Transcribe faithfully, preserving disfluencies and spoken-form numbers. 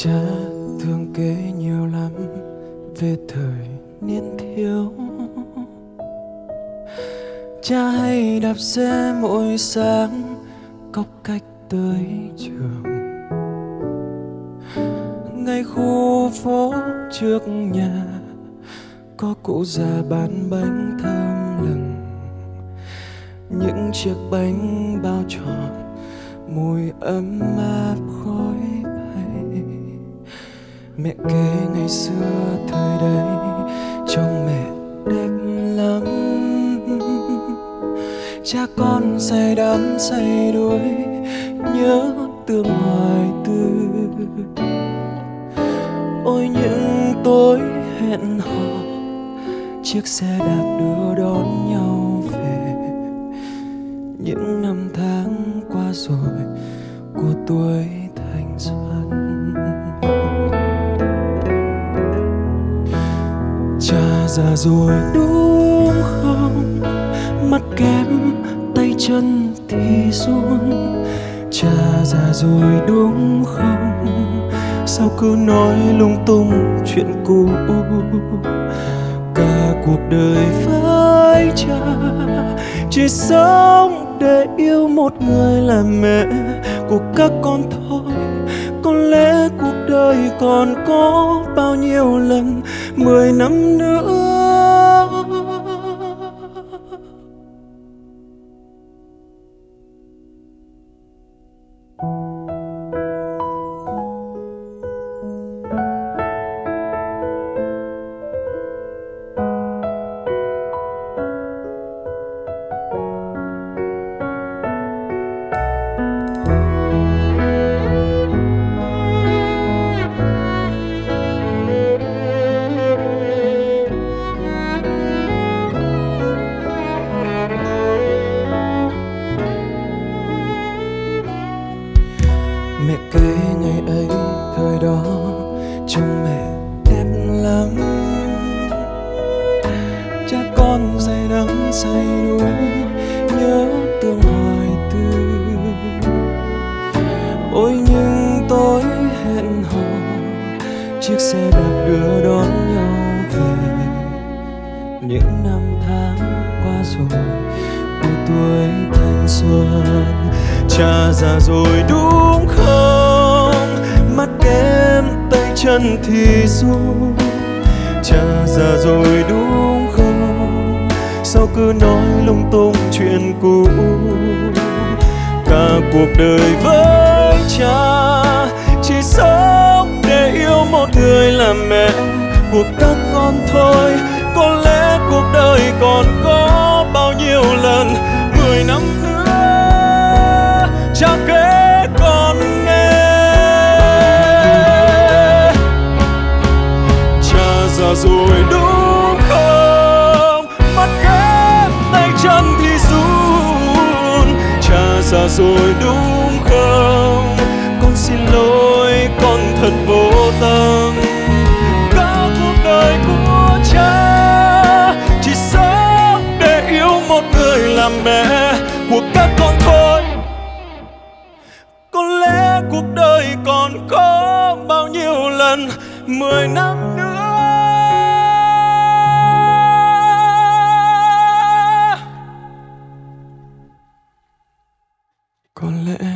Cha thường kể nhiều lắm về thời niên thiếu. Cha hay đạp xe mỗi sáng cốc cách tới trường. Ngay khu phố trước nhà có cụ già bán bánh thơm lừng. Những chiếc bánh bao tròn mùi ấm áp khói bay. Mẹ kể ngày xưa thời đấy trông mẹ đẹp lắm. Cha con say đắm say đuối nhớ tương hoài tư. Ôi những tối hẹn hò chiếc xe đạp đưa đón nhau về. Những năm tháng qua rồi của tuổi thanh xuân. Cha già rồi đúng không? Mắt kém tay chân thì run. Cha già rồi đúng không? Sao cứ nói lung tung chuyện cũ? Cả cuộc đời với cha chỉ sống để yêu một người là mẹ của các con thôi. Có lẽ cuộc đời còn có bao nhiêu lần mười năm nữa. Mẹ kể ngày ấy thời đó trông mẹ đẹp lắm. Cha con say đắm say đuối nhớ tương hoài tư. Ôi những tối hẹn hò chiếc xe đạp đưa đón nhau về. Những năm tháng qua rồi của tuổi thanh xuân. Cha già rồi đúng không? Mắt kém tay chân thì run. Cha già rồi đúng không? Sao cứ nói lung tung chuyện cũ? Cả cuộc đời với cha chỉ sống để yêu một người là mẹ của các con thôi. Có lẽ cuộc đời còn có bao nhiêu lần mười năm nữa. Cha kể con nghe. Cha già rồi đúng không? Mắt kém tay chân thì run. Cha già rồi đúng không? Con xin lỗi con thật vô tâm. Cả cuộc đời của cha chỉ sống để yêu một người làm mẹ của các con thôi. Có lẽ cuộc đời còn có bao nhiêu lần mười năm nữa. Có lẽ